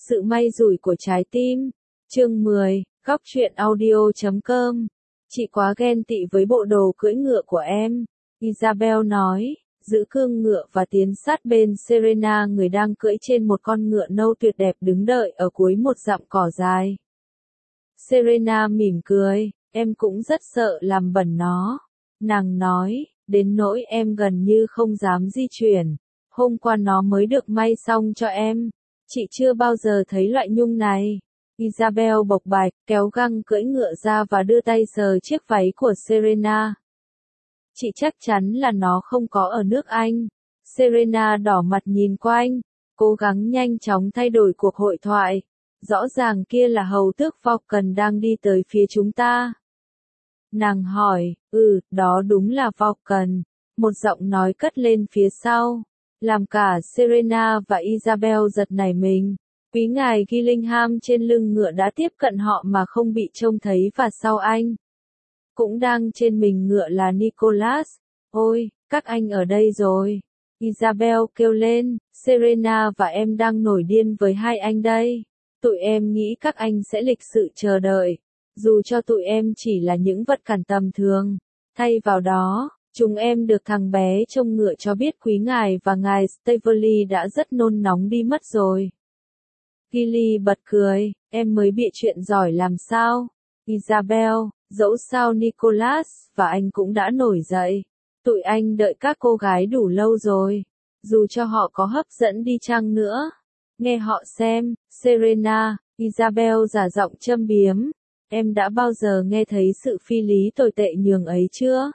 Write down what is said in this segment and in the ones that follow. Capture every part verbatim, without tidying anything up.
Sự may rủi của trái tim. Chương mười, góc truyện audio chấm com. Chị quá ghen tị với bộ đồ cưỡi ngựa của em, Isabel nói, giữ cương ngựa và tiến sát bên Serena, người đang cưỡi trên một con ngựa nâu tuyệt đẹp đứng đợi ở cuối một dặm cỏ dài. Serena mỉm cười, em cũng rất sợ làm bẩn nó. Nàng nói, đến nỗi em gần như không dám di chuyển. Hôm qua nó mới được may xong cho em. Chị chưa bao giờ thấy loại nhung này. Isabel bộc bạch, kéo găng cưỡi ngựa ra và đưa tay sờ chiếc váy của Serena. Chị chắc chắn là nó không có ở nước Anh. Serena đỏ mặt nhìn quanh, cố gắng nhanh chóng thay đổi cuộc hội thoại. Rõ ràng kia là hầu tước Falcon đang đi tới phía chúng ta. Nàng hỏi, ừ, đó đúng là Falcon. Một giọng nói cất lên phía sau, làm cả Serena và Isabel giật nảy mình. Quý ngài Gillingham trên lưng ngựa đã tiếp cận họ mà không bị trông thấy, và sau anh cũng đang trên mình ngựa là Nicholas. Ôi, các anh ở đây rồi. Isabel kêu lên, Serena và em đang nổi điên với hai anh đây. Tụi em nghĩ các anh sẽ lịch sự chờ đợi, dù cho tụi em chỉ là những vật cản tầm thường. Thay vào đó, chúng em được thằng bé trông ngựa cho biết quý ngài và ngài Staveley đã rất nôn nóng đi mất rồi. Gilly bật cười, em mới bịa chuyện giỏi làm sao? Isabel, dẫu sao Nicholas và anh cũng đã nổi dậy. Tụi anh đợi các cô gái đủ lâu rồi, dù cho họ có hấp dẫn đi chăng nữa. Nghe họ xem, Serena, Isabel giả giọng châm biếm. Em đã bao giờ nghe thấy sự phi lý tồi tệ nhường ấy chưa?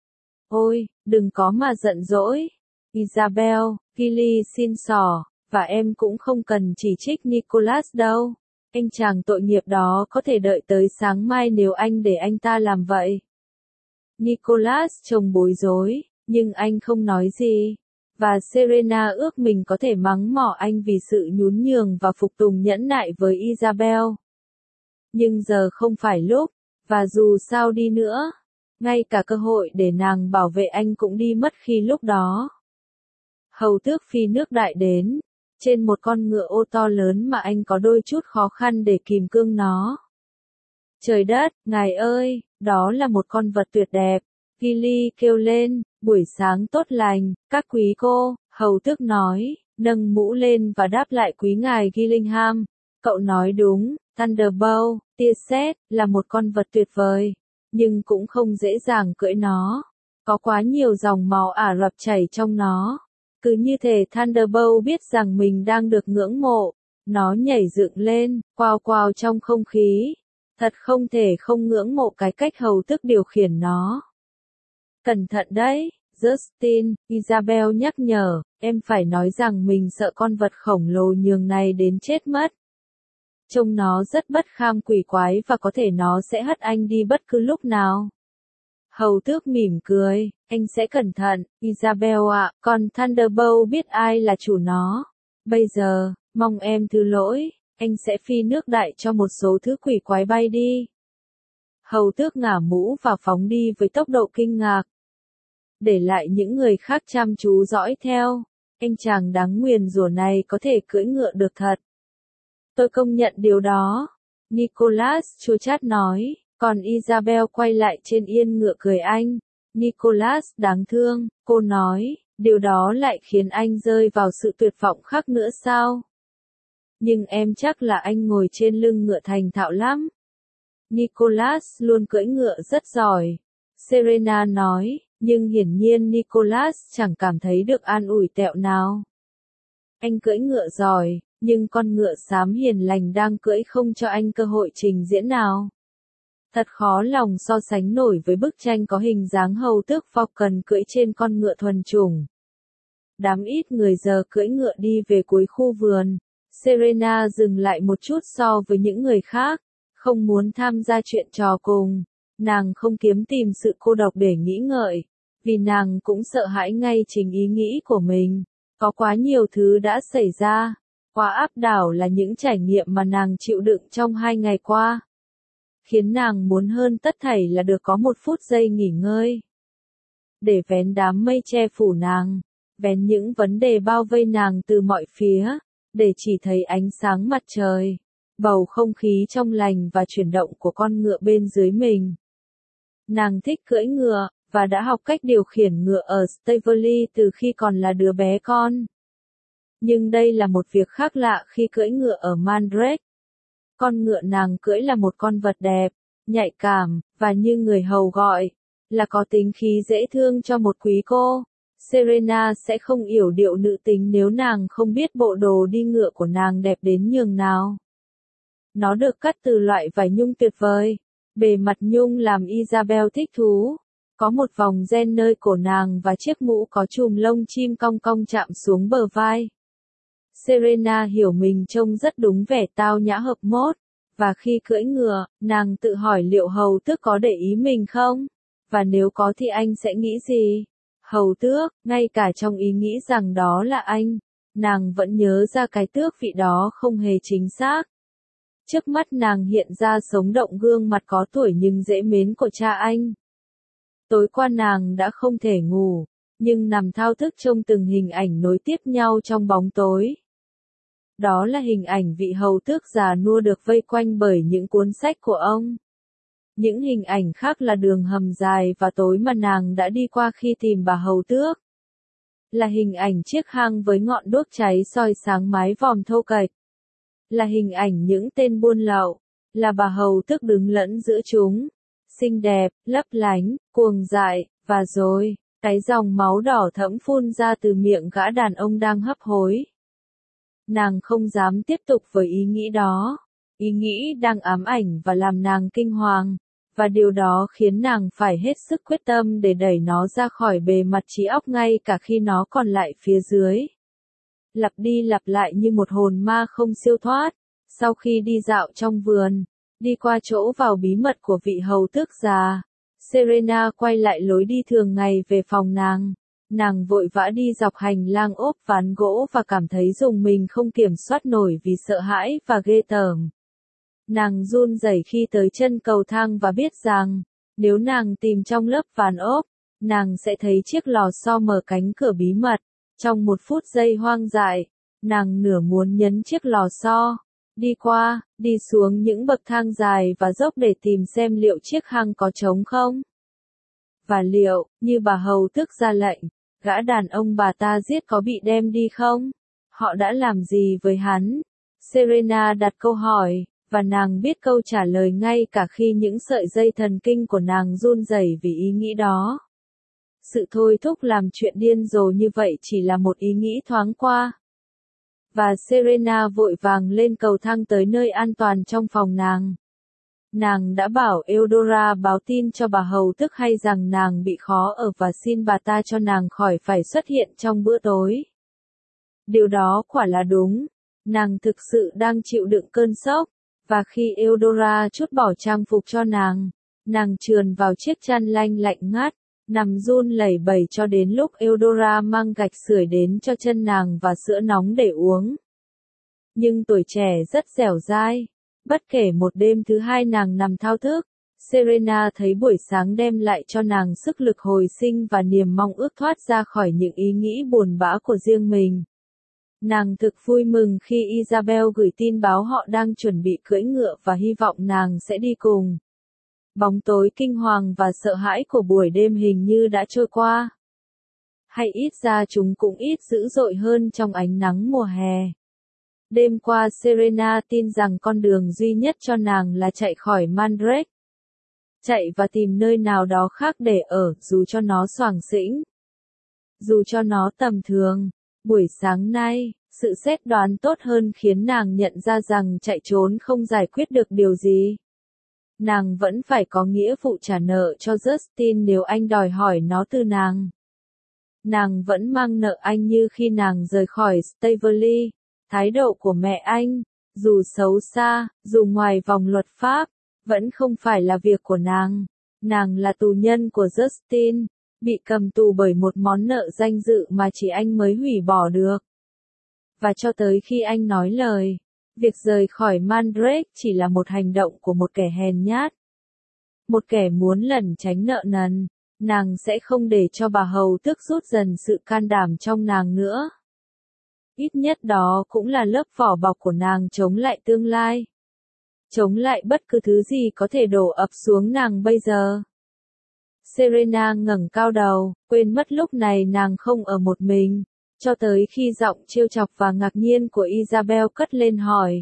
Ôi, đừng có mà giận dỗi. Isabel, Gilly xin xỏ, và em cũng không cần chỉ trích Nicholas đâu. Anh chàng tội nghiệp đó có thể đợi tới sáng mai nếu anh để anh ta làm vậy. Nicholas trông bối rối, nhưng anh không nói gì. Và Serena ước mình có thể mắng mỏ anh vì sự nhún nhường và phục tùng nhẫn nại với Isabel. Nhưng giờ không phải lúc, và dù sao đi nữa, ngay cả cơ hội để nàng bảo vệ anh cũng đi mất khi lúc đó. Hầu tước phi nước đại đến, trên một con ngựa ô to lớn mà anh có đôi chút khó khăn để kìm cương nó. Trời đất, ngài ơi, đó là một con vật tuyệt đẹp. Gilly kêu lên, buổi sáng tốt lành, các quý cô, hầu tước nói, nâng mũ lên và đáp lại quý ngài Gillingham. Cậu nói đúng, Thunderbolt, tia sét, là một con vật tuyệt vời, nhưng cũng không dễ dàng cưỡi nó. Có quá nhiều dòng máu Ả Rập chảy trong nó. Cứ như thể Thunderbolt biết rằng mình đang được ngưỡng mộ. Nó nhảy dựng lên, quao quao trong không khí. Thật không thể không ngưỡng mộ cái cách hầu tước điều khiển nó. Cẩn thận đấy, Justin, Isabel nhắc nhở, em phải nói rằng mình sợ con vật khổng lồ nhường này đến chết mất. Trông nó rất bất kham quỷ quái và có thể nó sẽ hất anh đi bất cứ lúc nào. Hầu tước mỉm cười, anh sẽ cẩn thận, Isabel ạ, còn Thunderbolt biết ai là chủ nó. Bây giờ, mong em thứ lỗi, anh sẽ phi nước đại cho một số thứ quỷ quái bay đi. Hầu tước ngả mũ và phóng đi với tốc độ kinh ngạc. Để lại những người khác chăm chú dõi theo, anh chàng đáng nguyền rủa này có thể cưỡi ngựa được thật. Tôi công nhận điều đó. Nicholas chua chát nói, còn Isabel quay lại trên yên ngựa cười anh. Nicholas đáng thương, cô nói, điều đó lại khiến anh rơi vào sự tuyệt vọng khác nữa sao? Nhưng em chắc là anh ngồi trên lưng ngựa thành thạo lắm. Nicholas luôn cưỡi ngựa rất giỏi. Serena nói, nhưng hiển nhiên Nicholas chẳng cảm thấy được an ủi tẹo nào. Anh cưỡi ngựa giỏi, nhưng con ngựa xám hiền lành đang cưỡi không cho anh cơ hội trình diễn nào. Thật khó lòng so sánh nổi với bức tranh có hình dáng hầu tước Falcon cưỡi trên con ngựa thuần chủng. Đám ít người giờ cưỡi ngựa đi về cuối khu vườn. Serena dừng lại một chút so với những người khác, không muốn tham gia chuyện trò cùng. Nàng không kiếm tìm sự cô độc để nghĩ ngợi, vì nàng cũng sợ hãi ngay chính ý nghĩ của mình. Có quá nhiều thứ đã xảy ra, quá áp đảo là những trải nghiệm mà nàng chịu đựng trong hai ngày qua. Khiến nàng muốn hơn tất thảy là được có một phút giây nghỉ ngơi. Để vén đám mây che phủ nàng, vén những vấn đề bao vây nàng từ mọi phía. để chỉ thấy ánh sáng mặt trời, bầu không khí trong lành và chuyển động của con ngựa bên dưới mình. Nàng thích cưỡi ngựa, và đã học cách điều khiển ngựa ở Staveley từ khi còn là đứa bé con. Nhưng đây là một việc khác lạ khi cưỡi ngựa ở Mandrake. Con ngựa nàng cưỡi là một con vật đẹp, nhạy cảm, và như người hầu gọi, là có tính khí dễ thương cho một quý cô. Serena sẽ không yểu điệu nữ tính nếu nàng không biết bộ đồ đi ngựa của nàng đẹp đến nhường nào. Nó được cắt từ loại vải nhung tuyệt vời. Bề mặt nhung làm Isabel thích thú. Có một vòng ren nơi cổ nàng và chiếc mũ có chùm lông chim cong cong chạm xuống bờ vai. Serena hiểu mình trông rất đúng vẻ tao nhã hợp mốt. Và khi cưỡi ngựa, nàng tự hỏi liệu hầu tước có để ý mình không? Và nếu có thì anh sẽ nghĩ gì? Hầu tước, ngay cả trong ý nghĩ rằng đó là anh, nàng vẫn nhớ ra cái tước vị đó không hề chính xác. Trước mắt nàng hiện ra sống động gương mặt có tuổi nhưng dễ mến của cha anh. Tối qua nàng đã không thể ngủ, nhưng nằm thao thức trông từng hình ảnh nối tiếp nhau trong bóng tối. Đó là hình ảnh vị hầu tước già nua được vây quanh bởi những cuốn sách của ông. Những hình ảnh khác là đường hầm dài và tối mà nàng đã đi qua khi tìm bà hầu tước. Là hình ảnh chiếc hang với ngọn đuốc cháy soi sáng mái vòm thô kệch. Là hình ảnh những tên buôn lậu. Là bà hầu tước đứng lẫn giữa chúng. Xinh đẹp, lấp lánh, cuồng dại, và rồi, cái dòng máu đỏ thẫm phun ra từ miệng gã đàn ông đang hấp hối. Nàng không dám tiếp tục với ý nghĩ đó. Ý nghĩ đang ám ảnh và làm nàng kinh hoàng. Và điều đó khiến nàng phải hết sức quyết tâm để đẩy nó ra khỏi bề mặt trí óc ngay cả khi nó còn lại phía dưới. Lặp đi lặp lại như một hồn ma không siêu thoát. Sau khi đi dạo trong vườn, đi qua chỗ vào bí mật của vị hầu tước già, Serena quay lại lối đi thường ngày về phòng nàng. Nàng vội vã đi dọc hành lang ốp ván gỗ và cảm thấy rùng mình không kiểm soát nổi vì sợ hãi và ghê tởm. Nàng run rẩy khi tới chân cầu thang và biết rằng, nếu nàng tìm trong lớp ván ốp, nàng sẽ thấy chiếc lò xo mở cánh cửa bí mật. Trong một phút giây hoang dại, nàng nửa muốn nhấn chiếc lò xo, đi qua, đi xuống những bậc thang dài và dốc để tìm xem liệu chiếc hang có trống không. Và liệu, như bà hầu tước ra lệnh, gã đàn ông bà ta giết có bị đem đi không? Họ đã làm gì với hắn? Serena đặt câu hỏi, và nàng biết câu trả lời ngay cả khi những sợi dây thần kinh của nàng run rẩy vì ý nghĩ đó. Sự thôi thúc làm chuyện điên rồ như vậy chỉ là một ý nghĩ thoáng qua. Và Serena vội vàng lên cầu thang tới nơi an toàn trong phòng nàng. Nàng đã bảo Eudora báo tin cho bà hầu tước hay rằng nàng bị khó ở và xin bà ta cho nàng khỏi phải xuất hiện trong bữa tối. Điều đó quả là đúng. Nàng thực sự đang chịu đựng cơn sốc. Và khi Eudora trút bỏ trang phục cho nàng, nàng trườn vào chiếc chăn lanh lạnh ngắt, nằm run lẩy bẩy cho đến lúc Eudora mang gạch sưởi đến cho chân nàng và sữa nóng để uống. Nhưng tuổi trẻ rất dẻo dai. Bất kể một đêm thứ hai nàng nằm thao thức, Serena thấy buổi sáng đem lại cho nàng sức lực hồi sinh và niềm mong ước thoát ra khỏi những ý nghĩ buồn bã của riêng mình. Nàng thực vui mừng khi Isabel gửi tin báo họ đang chuẩn bị cưỡi ngựa và hy vọng nàng sẽ đi cùng. Bóng tối kinh hoàng và sợ hãi của buổi đêm hình như đã trôi qua. Hay ít ra chúng cũng ít dữ dội hơn trong ánh nắng mùa hè. Đêm qua Serena tin rằng con đường duy nhất cho nàng là chạy khỏi Mandrake. Chạy và tìm nơi nào đó khác để ở, dù cho nó xoàng xĩnh. Dù cho nó tầm thường. Buổi sáng nay, sự xét đoán tốt hơn khiến nàng nhận ra rằng chạy trốn không giải quyết được điều gì. Nàng vẫn phải có nghĩa vụ trả nợ cho Justin nếu anh đòi hỏi nó từ nàng. Nàng vẫn mang nợ anh như khi nàng rời khỏi Staveley. Thái độ của mẹ anh, dù xấu xa, dù ngoài vòng luật pháp, vẫn không phải là việc của nàng. Nàng là tù nhân của Justin, bị cầm tù bởi một món nợ danh dự mà chỉ anh mới hủy bỏ được. Và cho tới khi anh nói lời, việc rời khỏi Mandrake chỉ là một hành động của một kẻ hèn nhát. Một kẻ muốn lẩn tránh nợ nần, nàng sẽ không để cho bà hầu tước rút dần sự can đảm trong nàng nữa. Ít nhất đó cũng là lớp vỏ bọc của nàng chống lại tương lai. Chống lại bất cứ thứ gì có thể đổ ập xuống nàng bây giờ. Serena ngẩng cao đầu, quên mất lúc này nàng không ở một mình, cho tới khi giọng trêu chọc và ngạc nhiên của Isabel cất lên hỏi.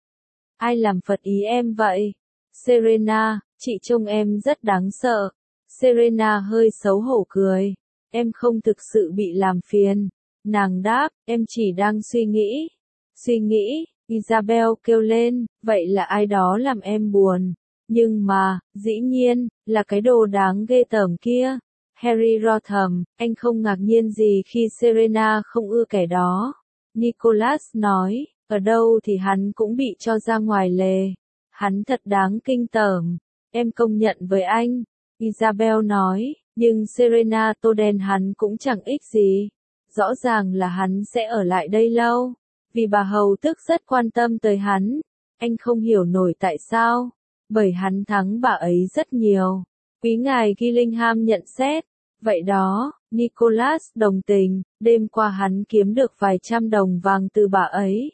Ai làm phật ý em vậy? Serena, chị trông em rất đáng sợ. Serena hơi xấu hổ cười. Em không thực sự bị làm phiền. Nàng đáp, em chỉ đang suy nghĩ. Suy nghĩ, Isabel kêu lên, vậy là ai đó làm em buồn. Nhưng mà, dĩ nhiên, là cái đồ đáng ghê tởm kia. Harry Rotham, anh không ngạc nhiên gì khi Serena không ưa kẻ đó. Nicholas nói, ở đâu thì hắn cũng bị cho ra ngoài lề. Hắn thật đáng kinh tởm. Em công nhận với anh. Isabel nói, nhưng Serena tô đen hắn cũng chẳng ích gì. Rõ ràng là hắn sẽ ở lại đây lâu. Vì bà hầu tước rất quan tâm tới hắn. Anh không hiểu nổi tại sao. Bởi hắn thắng bà ấy rất nhiều. Quý ngài Gillingham nhận xét. Vậy đó, Nicholas đồng tình, đêm qua hắn kiếm được vài trăm đồng vàng từ bà ấy.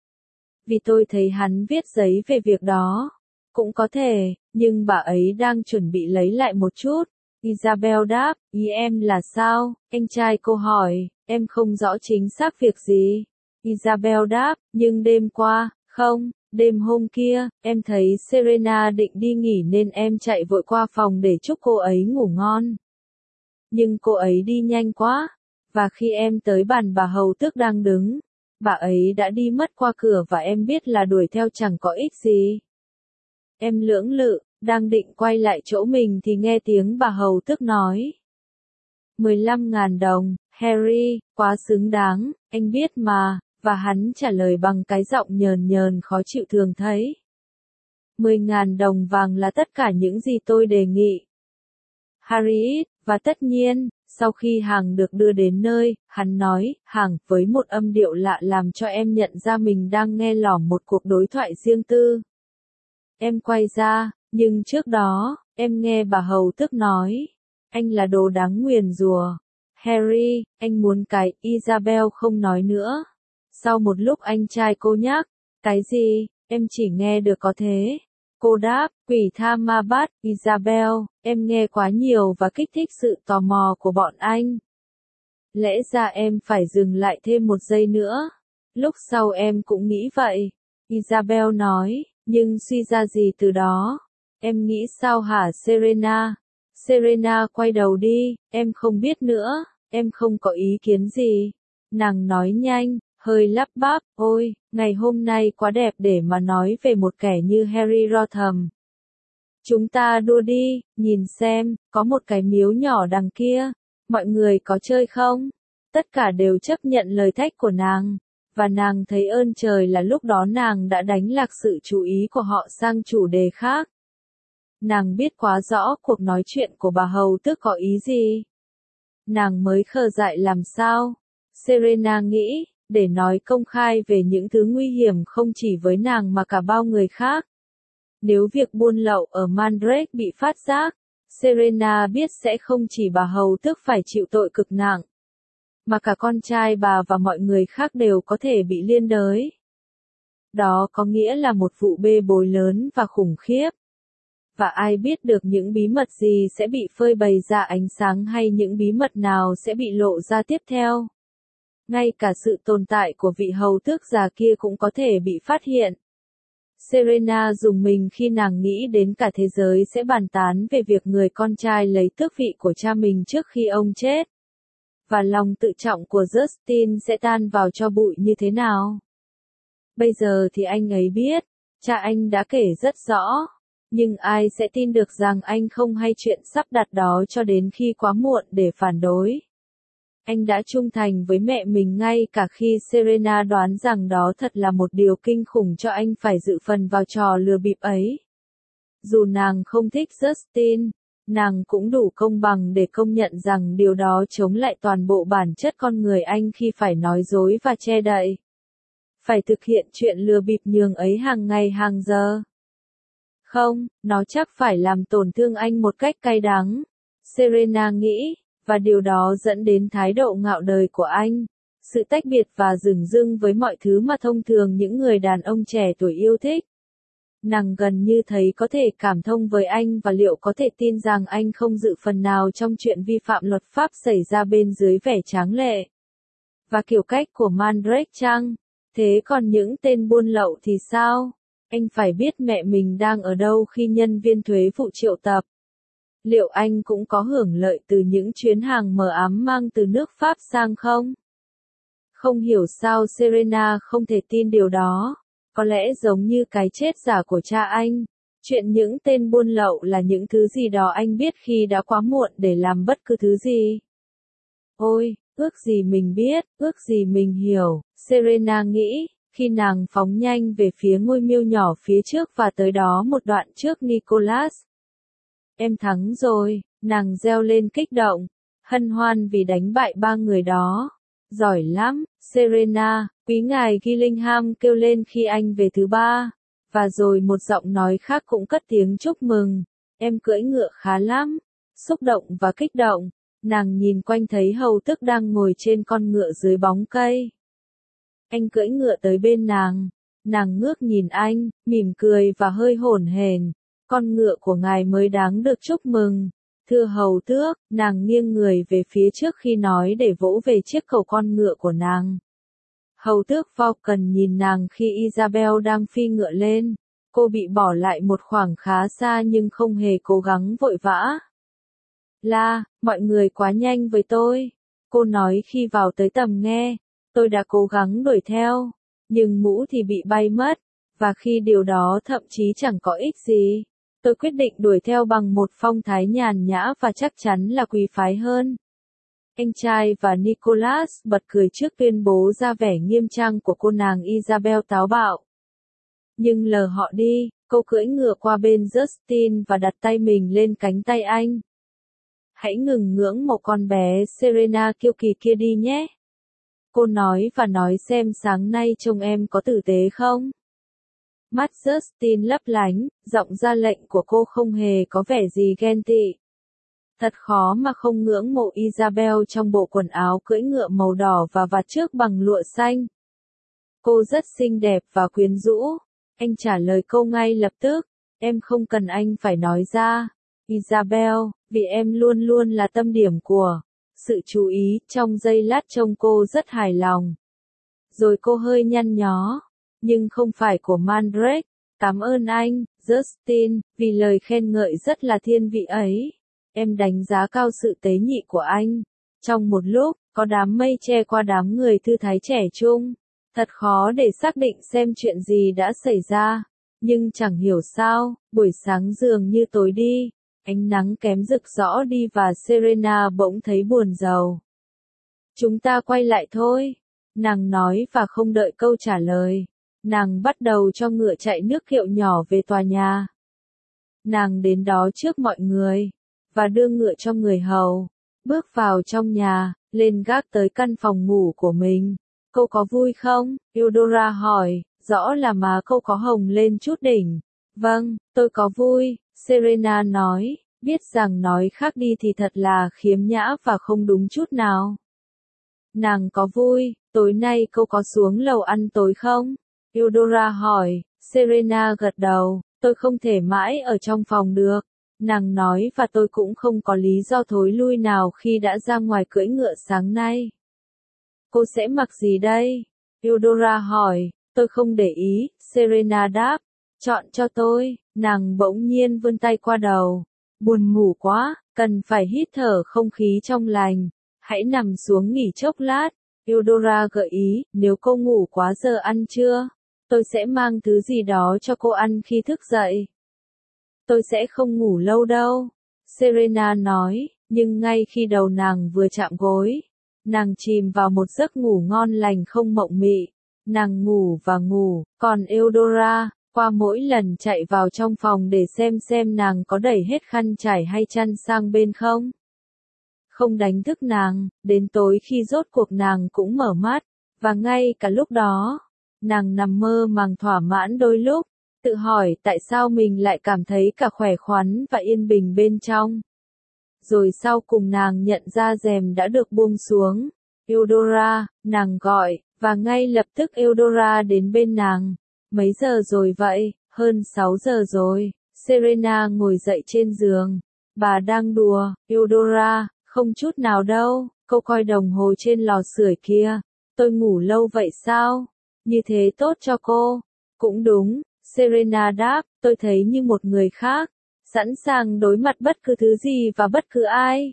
Vì tôi thấy hắn viết giấy về việc đó. Cũng có thể, nhưng bà ấy đang chuẩn bị lấy lại một chút. Isabel đáp, ý em là sao? Anh trai cô hỏi, em không rõ chính xác việc gì. Isabel đáp, nhưng đêm qua, không, đêm hôm kia, em thấy Serena định đi nghỉ nên em chạy vội qua phòng để chúc cô ấy ngủ ngon. Nhưng cô ấy đi nhanh quá, và khi em tới bàn bà hầu tước đang đứng, bà ấy đã đi mất qua cửa và em biết là đuổi theo chẳng có ích gì. Em lưỡng lự, đang định quay lại chỗ mình thì nghe tiếng bà hầu tước nói. mười lăm ngàn đồng, Harry, quá xứng đáng, anh biết mà, và hắn trả lời bằng cái giọng nhờn nhờn khó chịu thường thấy. mười ngàn đồng vàng là tất cả những gì tôi đề nghị. Harry, và tất nhiên, sau khi hàng được đưa đến nơi, hắn nói, hàng, với một âm điệu lạ làm cho em nhận ra mình đang nghe lỏm một cuộc đối thoại riêng tư. Em quay ra, nhưng trước đó, em nghe bà hầu tước nói, anh là đồ đáng nguyền rủa. Harry, anh muốn cái, Isabel không nói nữa. Sau một lúc anh trai cô nhắc, cái gì, em chỉ nghe được có thế. Cô đáp, quỷ tha ma bắt, Isabel, em nghe quá nhiều và kích thích sự tò mò của bọn anh. Lẽ ra em phải dừng lại thêm một giây nữa. Lúc sau em cũng nghĩ vậy. Isabel nói, nhưng suy ra gì từ đó? Em nghĩ sao hả Serena? Serena quay đầu đi, em không biết nữa, em không có ý kiến gì. Nàng nói nhanh, hơi lắp bắp, ôi, ngày hôm nay quá đẹp để mà nói về một kẻ như Harry Rotham. Chúng ta đua đi, nhìn xem, có một cái miếu nhỏ đằng kia, mọi người có chơi không? Tất cả đều chấp nhận lời thách của nàng, và nàng thấy ơn trời là lúc đó nàng đã đánh lạc sự chú ý của họ sang chủ đề khác. Nàng biết quá rõ cuộc nói chuyện của bà hầu tước có ý gì. Nàng mới khờ dại làm sao? Serena nghĩ, để nói công khai về những thứ nguy hiểm không chỉ với nàng mà cả bao người khác. Nếu việc buôn lậu ở Mandrake bị phát giác, Serena biết sẽ không chỉ bà hầu tước phải chịu tội cực nặng, mà cả con trai bà và mọi người khác đều có thể bị liên đới. Đó có nghĩa là một vụ bê bối lớn và khủng khiếp. Và ai biết được những bí mật gì sẽ bị phơi bày ra ánh sáng hay những bí mật nào sẽ bị lộ ra tiếp theo. Ngay cả sự tồn tại của vị hầu tước già kia cũng có thể bị phát hiện. Serena rùng mình khi nàng nghĩ đến cả thế giới sẽ bàn tán về việc người con trai lấy tước vị của cha mình trước khi ông chết. Và lòng tự trọng của Justin sẽ tan vào tro bụi như thế nào. Bây giờ thì anh ấy biết, cha anh đã kể rất rõ. Nhưng ai sẽ tin được rằng anh không hay chuyện sắp đặt đó cho đến khi quá muộn để phản đối. Anh đã trung thành với mẹ mình ngay cả khi Serena đoán rằng đó thật là một điều kinh khủng cho anh phải dự phần vào trò lừa bịp ấy. Dù nàng không thích Justin, nàng cũng đủ công bằng để công nhận rằng điều đó chống lại toàn bộ bản chất con người anh khi phải nói dối và che đậy. Phải thực hiện chuyện lừa bịp nhường ấy hàng ngày hàng giờ. Không, nó chắc phải làm tổn thương anh một cách cay đắng. Serena nghĩ, và điều đó dẫn đến thái độ ngạo đời của anh. Sự tách biệt và dửng dưng với mọi thứ mà thông thường những người đàn ông trẻ tuổi yêu thích. Nàng gần như thấy có thể cảm thông với anh và liệu có thể tin rằng anh không dự phần nào trong chuyện vi phạm luật pháp xảy ra bên dưới vẻ tráng lệ và kiểu cách của Mandrake chăng? Thế còn những tên buôn lậu thì sao? Anh phải biết mẹ mình đang ở đâu khi nhân viên thuế vụ triệu tập. Liệu anh cũng có hưởng lợi từ những chuyến hàng mờ ám mang từ nước Pháp sang không? Không hiểu sao Serena không thể tin điều đó. Có lẽ giống như cái chết giả của cha anh. Chuyện những tên buôn lậu là những thứ gì đó anh biết khi đã quá muộn để làm bất cứ thứ gì. Ôi, ước gì mình biết, ước gì mình hiểu, Serena nghĩ, khi nàng phóng nhanh về phía ngôi miêu nhỏ phía trước và tới đó một đoạn trước Nicholas. Em thắng rồi, nàng reo lên kích động, hân hoan vì đánh bại ba người đó. Giỏi lắm, Serena, quý ngài Gillingham kêu lên khi anh về thứ ba. Và rồi một giọng nói khác cũng cất tiếng chúc mừng. Em cưỡi ngựa khá lắm. Xúc động và kích động, nàng nhìn quanh thấy hầu tước đang ngồi trên con ngựa dưới bóng cây. Anh cưỡi ngựa tới bên nàng. Nàng ngước nhìn anh, mỉm cười và hơi hổn hển. Con ngựa của ngài mới đáng được chúc mừng. Thưa hầu tước, nàng nghiêng người về phía trước khi nói để vỗ về chiếc cầu con ngựa của nàng. Hầu tước Falcon nhìn nàng khi Isabel đang phi ngựa lên. Cô bị bỏ lại một khoảng khá xa nhưng không hề cố gắng vội vã. La, mọi người quá nhanh với tôi. Cô nói khi vào tới tầm nghe. Tôi đã cố gắng đuổi theo. Nhưng mũ thì bị bay mất. Và khi điều đó thậm chí chẳng có ích gì. Tôi quyết định đuổi theo bằng một phong thái nhàn nhã và chắc chắn là quý phái hơn. Anh trai và Nicholas bật cười trước tuyên bố ra vẻ nghiêm trang của cô nàng Isabel táo bạo. Nhưng lờ họ đi, cô cưỡi ngựa qua bên Justin và đặt tay mình lên cánh tay anh. Hãy ngừng ngưỡng mộ con bé Serena kiêu kỳ kia đi nhé. Cô nói và nói xem sáng nay trông em có tử tế không? Mắt Justin lấp lánh, giọng ra lệnh của cô không hề có vẻ gì ghen tị. Thật khó mà không ngưỡng mộ Isabel trong bộ quần áo cưỡi ngựa màu đỏ và vạt trước bằng lụa xanh. Cô rất xinh đẹp và quyến rũ. Anh trả lời câu ngay lập tức, em không cần anh phải nói ra. Isabel, vì em luôn luôn là tâm điểm của sự chú ý. Trong giây lát trông cô rất hài lòng. Rồi cô hơi nhăn nhó. Nhưng không phải của Mandrake. Cảm ơn anh, Justin, vì lời khen ngợi rất là thiên vị ấy. Em đánh giá cao sự tế nhị của anh. Trong một lúc, có đám mây che qua đám người thư thái trẻ trung. Thật khó để xác định xem chuyện gì đã xảy ra. Nhưng chẳng hiểu sao, buổi sáng dường như tối đi. Ánh nắng kém rực rõ đi và Serena bỗng thấy buồn rầu. Chúng ta quay lại thôi. Nàng nói và không đợi câu trả lời. Nàng bắt đầu cho ngựa chạy nước kiệu nhỏ về tòa nhà. Nàng đến đó trước mọi người. Và đưa ngựa cho người hầu. Bước vào trong nhà, lên gác tới căn phòng ngủ của mình. Cô có vui không? Eudora hỏi, rõ là má cô có hồng lên chút đỉnh. Vâng, tôi có vui, Serena nói, biết rằng nói khác đi thì thật là khiếm nhã và không đúng chút nào. Nàng có vui, tối nay cô có xuống lầu ăn tối không? Eudora hỏi, Serena gật đầu, tôi không thể mãi ở trong phòng được. Nàng nói và tôi cũng không có lý do thối lui nào khi đã ra ngoài cưỡi ngựa sáng nay. Cô sẽ mặc gì đây? Eudora hỏi, tôi không để ý, Serena đáp, chọn cho tôi, nàng bỗng nhiên vươn tay qua đầu. Buồn ngủ quá, cần phải hít thở không khí trong lành, hãy nằm xuống nghỉ chốc lát. Eudora gợi ý, nếu cô ngủ quá giờ ăn trưa, tôi sẽ mang thứ gì đó cho cô ăn khi thức dậy. Tôi sẽ không ngủ lâu đâu, Serena nói, nhưng ngay khi đầu nàng vừa chạm gối, nàng chìm vào một giấc ngủ ngon lành không mộng mị. Nàng ngủ và ngủ, còn Eudora, qua mỗi lần chạy vào trong phòng để xem xem nàng có đẩy hết khăn trải hay chăn sang bên không. Không đánh thức nàng, đến tối khi rốt cuộc nàng cũng mở mắt, và ngay cả lúc đó, nàng nằm mơ màng thỏa mãn đôi lúc, tự hỏi tại sao mình lại cảm thấy cả khỏe khoắn và yên bình bên trong. Rồi sau cùng nàng nhận ra rèm đã được buông xuống, Eudora, nàng gọi, và ngay lập tức Eudora đến bên nàng. Mấy giờ rồi vậy? Hơn sáu giờ rồi. Serena ngồi dậy trên giường. Bà đang đùa, Eudora, không chút nào đâu. Cô coi đồng hồ trên lò sưởi kia. Tôi ngủ lâu vậy sao? Như thế tốt cho cô. Cũng đúng, Serena đáp, tôi thấy như một người khác. Sẵn sàng đối mặt bất cứ thứ gì và bất cứ ai.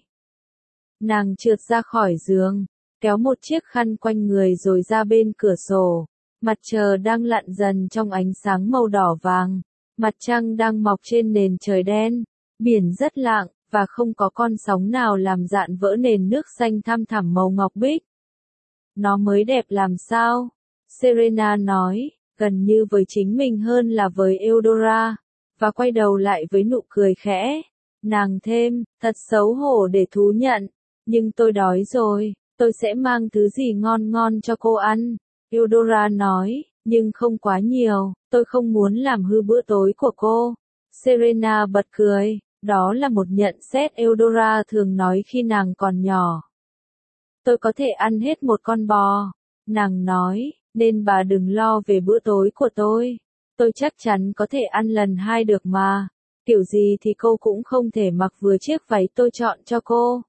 Nàng trượt ra khỏi giường, kéo một chiếc khăn quanh người rồi ra bên cửa sổ. Mặt trời đang lặn dần trong ánh sáng màu đỏ vàng. Mặt trăng đang mọc trên nền trời đen. Biển rất lặng, và không có con sóng nào làm rạn vỡ nền nước xanh thăm thẳm màu ngọc bích. Nó mới đẹp làm sao? Serena nói, gần như với chính mình hơn là với Eudora. Và quay đầu lại với nụ cười khẽ. Nàng thêm, thật xấu hổ để thú nhận. Nhưng tôi đói rồi, tôi sẽ mang thứ gì ngon ngon cho cô ăn. Eudora nói, nhưng không quá nhiều, tôi không muốn làm hư bữa tối của cô. Serena bật cười, đó là một nhận xét Eudora thường nói khi nàng còn nhỏ. Tôi có thể ăn hết một con bò. Nàng nói, nên bà đừng lo về bữa tối của tôi. Tôi chắc chắn có thể ăn lần hai được mà. Kiểu gì thì cô cũng không thể mặc vừa chiếc váy tôi chọn cho cô.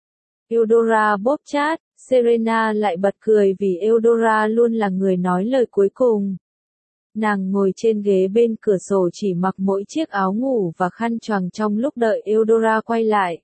Eudora bóp chát, Serena lại bật cười vì Eudora luôn là người nói lời cuối cùng. Nàng ngồi trên ghế bên cửa sổ chỉ mặc mỗi chiếc áo ngủ và khăn choàng trong lúc đợi Eudora quay lại.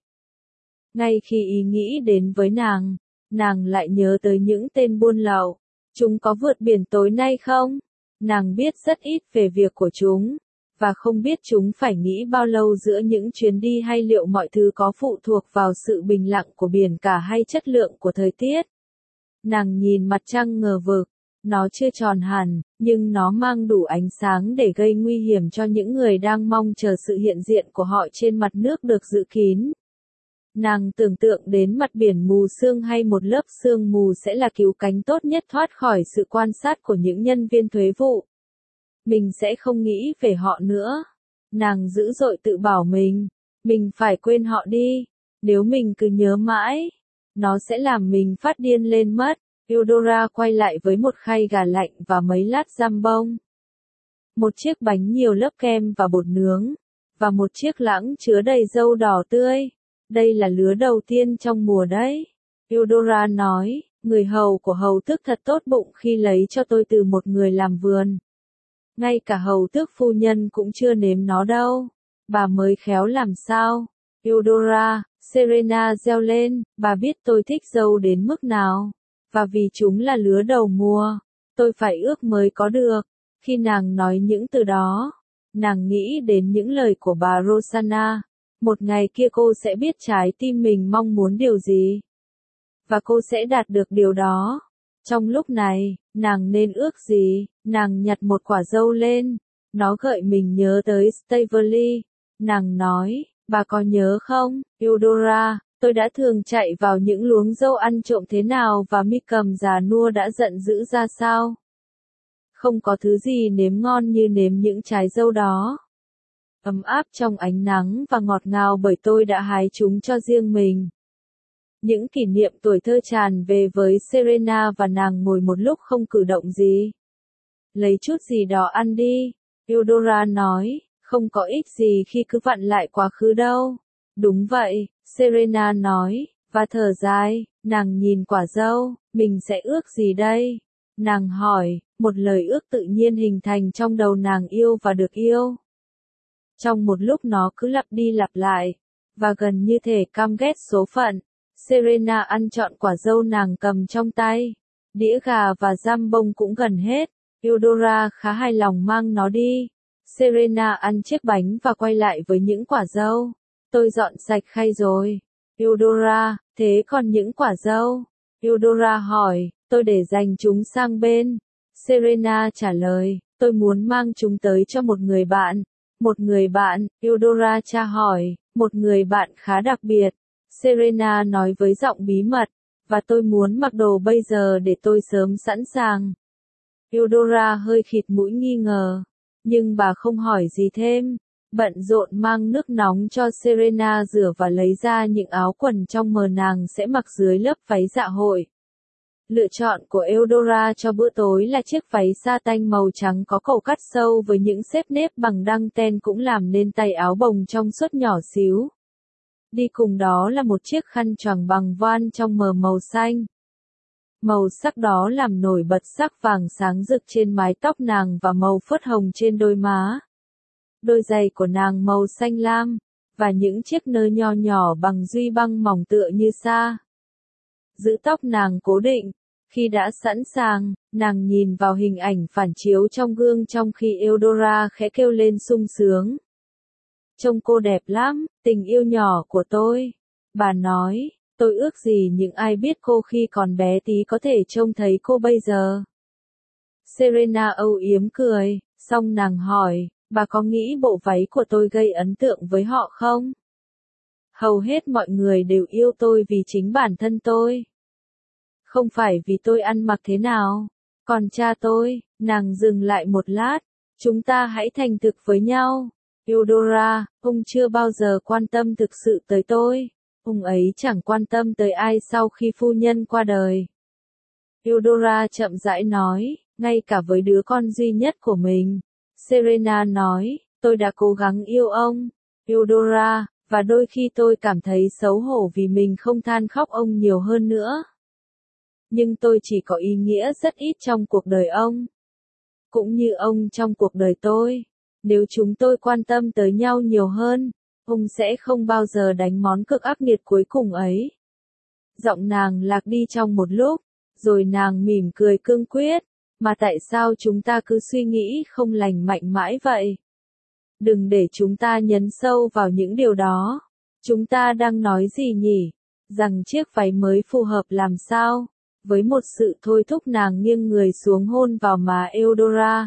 Ngay khi ý nghĩ đến với nàng, nàng lại nhớ tới những tên buôn lậu. Chúng có vượt biển tối nay không? Nàng biết rất ít về việc của chúng, và không biết chúng phải nghĩ bao lâu giữa những chuyến đi hay liệu mọi thứ có phụ thuộc vào sự bình lặng của biển cả hay chất lượng của thời tiết. Nàng nhìn mặt trăng ngờ vực, nó chưa tròn hẳn, nhưng nó mang đủ ánh sáng để gây nguy hiểm cho những người đang mong chờ sự hiện diện của họ trên mặt nước được giữ kín. Nàng tưởng tượng đến mặt biển mù sương hay một lớp sương mù sẽ là cứu cánh tốt nhất thoát khỏi sự quan sát của những nhân viên thuế vụ. Mình sẽ không nghĩ về họ nữa. Nàng dữ dội tự bảo mình, mình phải quên họ đi. Nếu mình cứ nhớ mãi, nó sẽ làm mình phát điên lên mất. Eudora quay lại với một khay gà lạnh và mấy lát jambon. Một chiếc bánh nhiều lớp kem và bột nướng, và một chiếc lẵng chứa đầy dâu đỏ tươi. Đây là lứa đầu tiên trong mùa đấy. Eudora nói, người hầu của hầu tước thật tốt bụng khi lấy cho tôi từ một người làm vườn. Ngay cả hầu tước phu nhân cũng chưa nếm nó đâu. Bà mới khéo làm sao? Eudora, Serena reo lên, bà biết tôi thích dâu đến mức nào. Và vì chúng là lứa đầu mùa, tôi phải ước mới có được. Khi nàng nói những từ đó, nàng nghĩ đến những lời của bà Rosanna. Một ngày kia cô sẽ biết trái tim mình mong muốn điều gì. Và cô sẽ đạt được điều đó. Trong lúc này, nàng nên ước gì? Nàng nhặt một quả dâu lên. Nó gợi mình nhớ tới Staveley. Nàng nói, bà có nhớ không, Eudora, tôi đã thường chạy vào những luống dâu ăn trộm thế nào và mi cầm già nua đã giận dữ ra sao? Không có thứ gì nếm ngon như nếm những trái dâu đó. Ấm áp trong ánh nắng và ngọt ngào bởi tôi đã hái chúng cho riêng mình. Những kỷ niệm tuổi thơ tràn về với Serena và nàng ngồi một lúc không cử động gì. Lấy chút gì đó ăn đi, Eudora nói, không có ích gì khi cứ vặn lại quá khứ đâu. Đúng vậy, Serena nói, và thở dài, nàng nhìn quả dâu, mình sẽ ước gì đây? Nàng hỏi, một lời ước tự nhiên hình thành trong đầu nàng yêu và được yêu. Trong một lúc nó cứ lặp đi lặp lại, và gần như thể căm ghét số phận. Serena ăn trọn quả dâu nàng cầm trong tay. Đĩa gà và jambon cũng gần hết. Eudora khá hài lòng mang nó đi. Serena ăn chiếc bánh và quay lại với những quả dâu. Tôi dọn sạch khay rồi. Eudora, thế còn những quả dâu? Eudora hỏi, tôi để dành chúng sang bên. Serena trả lời, tôi muốn mang chúng tới cho một người bạn. Một người bạn, Eudora tra hỏi, một người bạn khá đặc biệt. Serena nói với giọng bí mật, và tôi muốn mặc đồ bây giờ để tôi sớm sẵn sàng. Eudora hơi khịt mũi nghi ngờ, nhưng bà không hỏi gì thêm, bận rộn mang nước nóng cho Serena rửa và lấy ra những áo quần trong mờ nàng sẽ mặc dưới lớp váy dạ hội. Lựa chọn của Eudora cho bữa tối là chiếc váy sa tanh màu trắng có cổ cắt sâu với những xếp nếp bằng đăng ten cũng làm nên tay áo bồng trong suốt nhỏ xíu. Đi cùng đó là một chiếc khăn choàng bằng voan trong mờ màu xanh. Màu sắc đó làm nổi bật sắc vàng sáng rực trên mái tóc nàng và màu phớt hồng trên đôi má. Đôi giày của nàng màu xanh lam, và những chiếc nơ nho nhỏ bằng duy băng mỏng tựa như sa. Giữ tóc nàng cố định. Khi đã sẵn sàng, nàng nhìn vào hình ảnh phản chiếu trong gương trong khi Eudora khẽ kêu lên sung sướng. Trông cô đẹp lắm, tình yêu nhỏ của tôi. Bà nói, tôi ước gì những ai biết cô khi còn bé tí có thể trông thấy cô bây giờ. Serena âu yếm cười, xong nàng hỏi, bà có nghĩ bộ váy của tôi gây ấn tượng với họ không? Hầu hết mọi người đều yêu tôi vì chính bản thân tôi. Không phải vì tôi ăn mặc thế nào. Còn cha tôi, nàng dừng lại một lát, chúng ta hãy thành thực với nhau. Eudora, ông chưa bao giờ quan tâm thực sự tới tôi. Ông ấy chẳng quan tâm tới ai sau khi phu nhân qua đời. Eudora chậm rãi nói, ngay cả với đứa con duy nhất của mình. Serena nói, tôi đã cố gắng yêu ông. Eudora, và đôi khi tôi cảm thấy xấu hổ vì mình không than khóc ông nhiều hơn nữa. Nhưng tôi chỉ có ý nghĩa rất ít trong cuộc đời ông. Cũng như ông trong cuộc đời tôi. Nếu chúng tôi quan tâm tới nhau nhiều hơn, ông sẽ không bao giờ đánh món cược ác nghiệt cuối cùng ấy. Giọng nàng lạc đi trong một lúc, rồi nàng mỉm cười cương quyết. Mà tại sao chúng ta cứ suy nghĩ không lành mạnh mãi vậy? Đừng để chúng ta nhấn sâu vào những điều đó. Chúng ta đang nói gì nhỉ? Rằng chiếc váy mới phù hợp làm sao? Với một sự thôi thúc nàng nghiêng người xuống hôn vào má Eudora.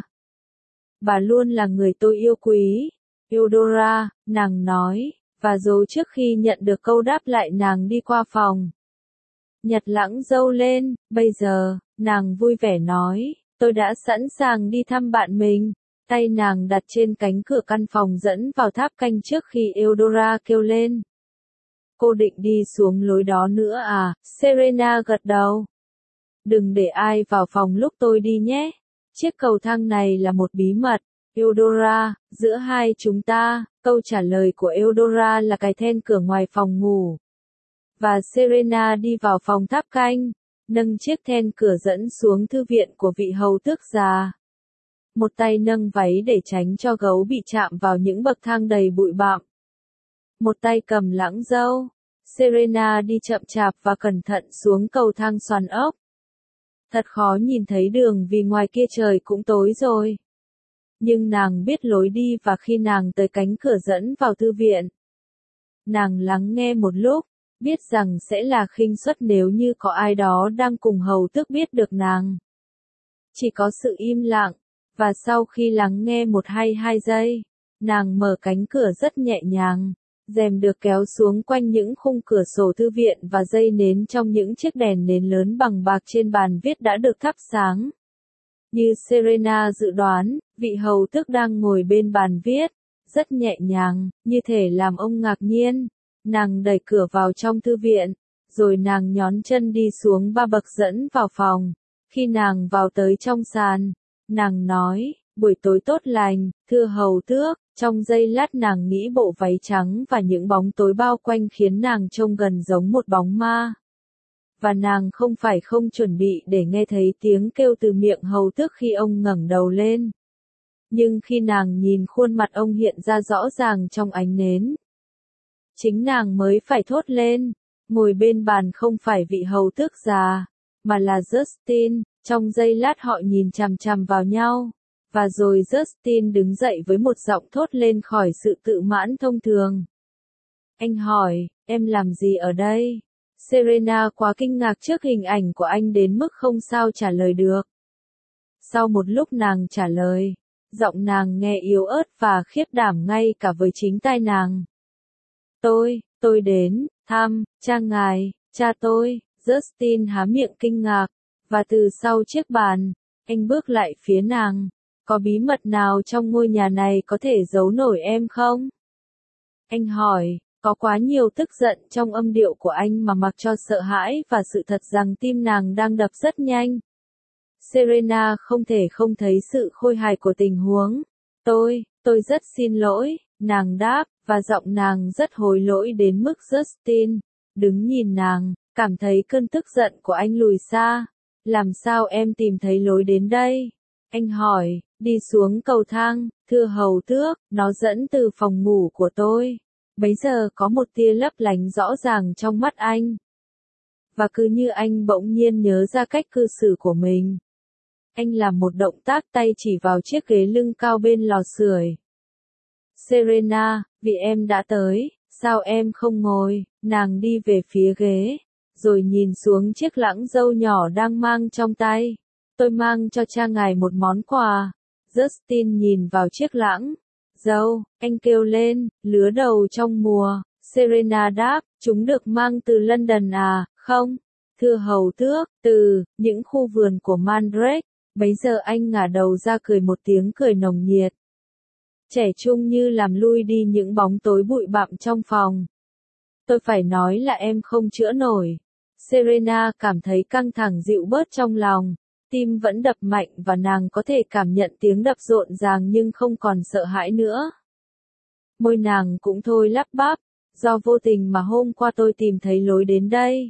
Bà luôn là người tôi yêu quý. Eudora, nàng nói, và rồi trước khi nhận được câu đáp lại nàng đi qua phòng. Nhặt lãng râu lên, bây giờ, nàng vui vẻ nói, tôi đã sẵn sàng đi thăm bạn mình. Tay nàng đặt trên cánh cửa căn phòng dẫn vào tháp canh trước khi Eudora kêu lên. Cô định đi xuống lối đó nữa à? Serena gật đầu. Đừng để ai vào phòng lúc tôi đi nhé. Chiếc cầu thang này là một bí mật. Eudora, giữa hai chúng ta, câu trả lời của Eudora là cài then cửa ngoài phòng ngủ. Và Serena đi vào phòng tháp canh, nâng chiếc then cửa dẫn xuống thư viện của vị hầu tước già. Một tay nâng váy để tránh cho gấu bị chạm vào những bậc thang đầy bụi bặm. Một tay cầm lãng râu. Serena đi chậm chạp và cẩn thận xuống cầu thang xoắn ốc. Thật khó nhìn thấy đường vì ngoài kia trời cũng tối rồi. Nhưng nàng biết lối đi và khi nàng tới cánh cửa dẫn vào thư viện. Nàng lắng nghe một lúc, biết rằng sẽ là khinh suất nếu như có ai đó đang cùng hầu tước biết được nàng. Chỉ có sự im lặng, và sau khi lắng nghe một hay hai giây, nàng mở cánh cửa rất nhẹ nhàng. Rèm được kéo xuống quanh những khung cửa sổ thư viện và dây nến trong những chiếc đèn nến lớn bằng bạc trên bàn viết đã được thắp sáng. Như Serena dự đoán, vị hầu tước đang ngồi bên bàn viết, rất nhẹ nhàng, như thể làm ông ngạc nhiên. Nàng đẩy cửa vào trong thư viện, rồi nàng nhón chân đi xuống ba bậc dẫn vào phòng. Khi nàng vào tới trong sàn, nàng nói, buổi tối tốt lành, thưa hầu tước. Trong giây lát nàng nghĩ bộ váy trắng và những bóng tối bao quanh khiến nàng trông gần giống một bóng ma. Và nàng không phải không chuẩn bị để nghe thấy tiếng kêu từ miệng hầu tước khi ông ngẩng đầu lên. Nhưng khi nàng nhìn khuôn mặt ông hiện ra rõ ràng trong ánh nến, chính nàng mới phải thốt lên. Ngồi bên bàn không phải vị hầu tước già, mà là Justin. Trong giây lát họ nhìn chằm chằm vào nhau. Và rồi Justin đứng dậy với một giọng thốt lên khỏi sự tự mãn thông thường. Anh hỏi, em làm gì ở đây? Serena quá kinh ngạc trước hình ảnh của anh đến mức không sao trả lời được. Sau một lúc nàng trả lời, giọng nàng nghe yếu ớt và khiếp đảm ngay cả với chính tai nàng. Tôi, tôi đến, thăm, cha ngài, cha tôi. Justin há miệng kinh ngạc, và từ sau chiếc bàn, anh bước lại phía nàng. Có bí mật nào trong ngôi nhà này có thể giấu nổi em không? Anh hỏi, Có quá nhiều tức giận trong âm điệu của anh mà mặc cho sợ hãi và sự thật rằng tim nàng đang đập rất nhanh. Serena không thể không thấy sự khôi hài của tình huống. Tôi, tôi rất xin lỗi, nàng đáp, và giọng nàng rất hối lỗi đến mức Justin đứng nhìn nàng, cảm thấy cơn tức giận của anh lùi xa. Làm sao em tìm thấy lối đến đây? Anh hỏi, đi xuống cầu thang, thưa hầu tước, nó dẫn từ phòng ngủ của tôi. Bấy giờ có một tia lấp lánh rõ ràng trong mắt anh. Và cứ như anh bỗng nhiên nhớ ra cách cư xử của mình. Anh làm một động tác tay chỉ vào chiếc ghế lưng cao bên lò sưởi. Serena, vì em đã tới, sao em không ngồi? Nàng đi về phía ghế, rồi nhìn xuống chiếc lẵng dâu nhỏ đang mang trong tay. Tôi mang cho cha ngài một món quà. Justin nhìn vào chiếc lẵng dâu, anh kêu lên, lứa đầu trong mùa. Serena đáp, chúng được mang từ London à, không? Thưa hầu tước, từ những khu vườn của Mandrake. Bấy giờ anh ngả đầu ra cười một tiếng cười nồng nhiệt. Trẻ trung như làm lui đi những bóng tối bụi bặm trong phòng. Tôi phải nói là em không chữa nổi. Serena cảm thấy căng thẳng dịu bớt trong lòng. Tim vẫn đập mạnh và nàng có thể cảm nhận tiếng đập rộn ràng nhưng không còn sợ hãi nữa. Môi nàng cũng thôi lắp bắp, do vô tình mà hôm qua tôi tìm thấy lối đến đây.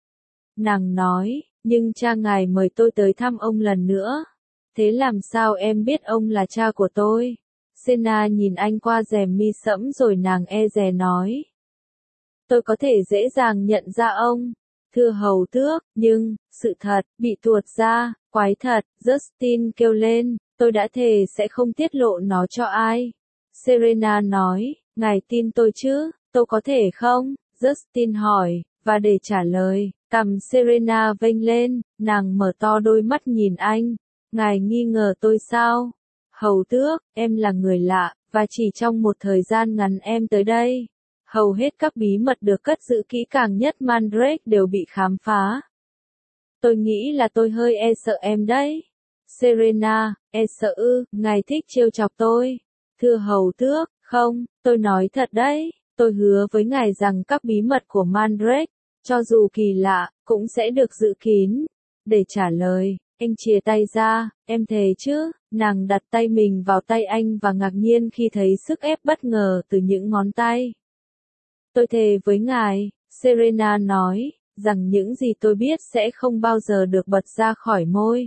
Nàng nói, nhưng cha ngài mời tôi tới thăm ông lần nữa. Thế làm sao em biết ông là cha của tôi? Senna nhìn anh qua rèm mi sẫm rồi nàng e dè nói. Tôi có thể dễ dàng nhận ra ông. Thưa hầu tước, nhưng, sự thật, bị tuột ra, quái thật, Justin kêu lên, tôi đã thề sẽ không tiết lộ nó cho ai. Serena nói, ngài tin tôi chứ, tôi có thể không? Justin hỏi, và để trả lời, cằm Serena vênh lên, nàng mở to đôi mắt nhìn anh, ngài nghi ngờ tôi sao? Hầu tước, em là người lạ, và chỉ trong một thời gian ngắn em tới đây. Hầu hết các bí mật được cất giữ kỹ càng nhất Mandrake đều bị khám phá. Tôi nghĩ là tôi hơi e sợ em đấy. Serena, e sợ ư, ngài thích trêu chọc tôi. Thưa hầu tước, không, tôi nói thật đấy, tôi hứa với ngài rằng các bí mật của Mandrake, cho dù kỳ lạ, cũng sẽ được giữ kín. Để trả lời, anh chìa tay ra, em thề chứ, nàng đặt tay mình vào tay anh và ngạc nhiên khi thấy sức ép bất ngờ từ những ngón tay. Tôi thề với ngài, Serena nói, rằng những gì tôi biết sẽ không bao giờ được bật ra khỏi môi.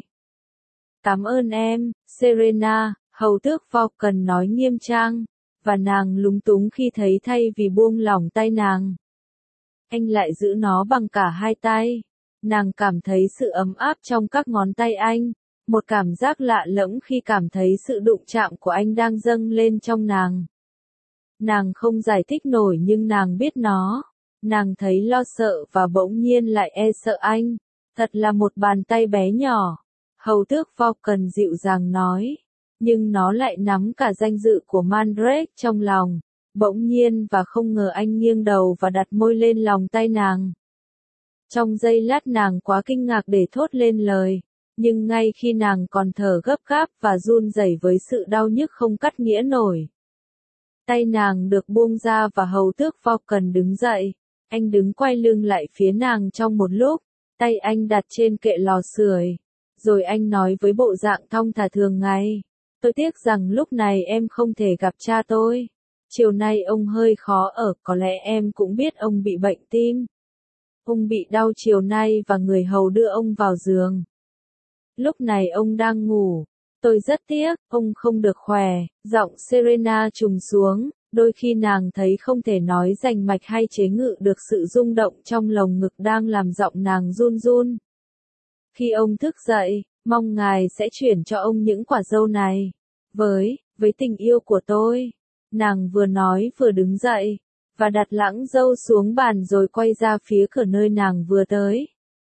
Cảm ơn em, Serena, hầu tước Falcon nói nghiêm trang, và nàng lúng túng khi thấy thay vì buông lỏng tay nàng. Anh lại giữ nó bằng cả hai tay. Nàng cảm thấy sự ấm áp trong các ngón tay anh, một cảm giác lạ lẫm khi cảm thấy sự đụng chạm của anh đang dâng lên trong nàng. Nàng không giải thích nổi nhưng nàng biết nó. Nàng thấy lo sợ và bỗng nhiên lại e sợ anh. Thật là một bàn tay bé nhỏ. Hầu tước Falcon dịu dàng nói. Nhưng nó lại nắm cả danh dự của Mandrake trong lòng. Bỗng nhiên và không ngờ anh nghiêng đầu và đặt môi lên lòng tay nàng. Trong giây lát nàng quá kinh ngạc để thốt lên lời. Nhưng ngay khi nàng còn thở gấp gáp và run rẩy với sự đau nhức không cắt nghĩa nổi. Tay nàng được buông ra và hầu tước Falcon đứng dậy. Anh đứng quay lưng lại phía nàng trong một lúc. Tay anh đặt trên kệ lò sưởi. Rồi anh nói với bộ dạng thong thả thường ngày. Tôi tiếc rằng lúc này em không thể gặp cha tôi. Chiều nay ông hơi khó ở, có lẽ em cũng biết ông bị bệnh tim. Ông bị đau chiều nay và người hầu đưa ông vào giường. Lúc này ông đang ngủ. Tôi rất tiếc, ông không được khỏe. Giọng Serena trùng xuống, đôi khi nàng thấy không thể nói rành mạch hay chế ngự được sự rung động trong lồng ngực đang làm giọng nàng run run. Khi ông thức dậy, mong ngài sẽ chuyển cho ông những quả dâu này. Với, với tình yêu của tôi. Nàng vừa nói vừa đứng dậy, và đặt lẵng dâu xuống bàn rồi quay ra phía cửa nơi nàng vừa tới.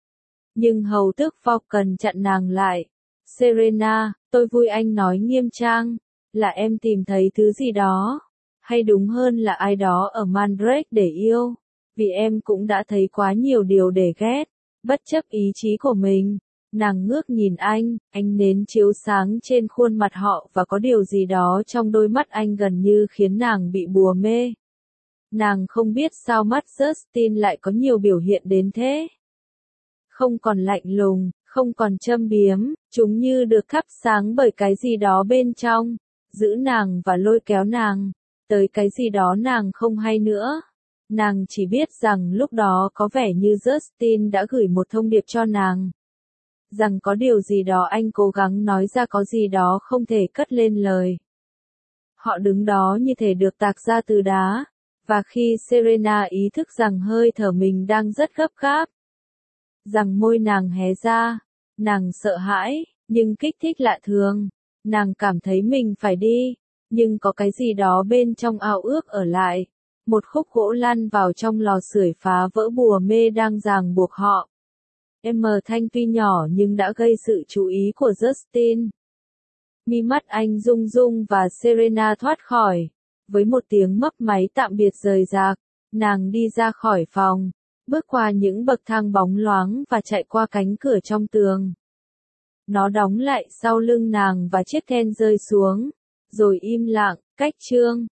Nhưng hầu tước Falcon chặn nàng lại. Serena, tôi vui anh nói nghiêm trang, là em tìm thấy thứ gì đó, hay đúng hơn là ai đó ở Mandrake để yêu, vì em cũng đã thấy quá nhiều điều để ghét, bất chấp ý chí của mình. Nàng ngước nhìn anh, ánh nến chiếu sáng trên khuôn mặt họ và có điều gì đó trong đôi mắt anh gần như khiến nàng bị bùa mê. Nàng không biết sao mắt Justin lại có nhiều biểu hiện đến thế. Không còn lạnh lùng, không còn châm biếm, chúng như được thắp sáng bởi cái gì đó bên trong, giữ nàng và lôi kéo nàng, tới cái gì đó nàng không hay nữa. Nàng chỉ biết rằng lúc đó có vẻ như Justin đã gửi một thông điệp cho nàng. Rằng có điều gì đó anh cố gắng nói ra, có gì đó không thể cất lên lời. Họ đứng đó như thể được tạc ra từ đá, và khi Serena ý thức rằng hơi thở mình đang rất gấp gáp, rằng môi nàng hé ra, nàng sợ hãi, nhưng kích thích lạ thường. Nàng cảm thấy mình phải đi, nhưng có cái gì đó bên trong ao ước ở lại. Một khúc gỗ lăn vào trong lò sưởi phá vỡ bùa mê đang ràng buộc họ. Em thanh tuy nhỏ nhưng đã gây sự chú ý của Justin. Mi mắt anh rung rung và Serena thoát khỏi. Với một tiếng mấp máy tạm biệt rời rạc, nàng đi ra khỏi phòng, bước qua những bậc thang bóng loáng và chạy qua cánh cửa trong tường. Nó đóng lại sau lưng nàng và chiếc then rơi xuống, rồi im lặng, cách chương.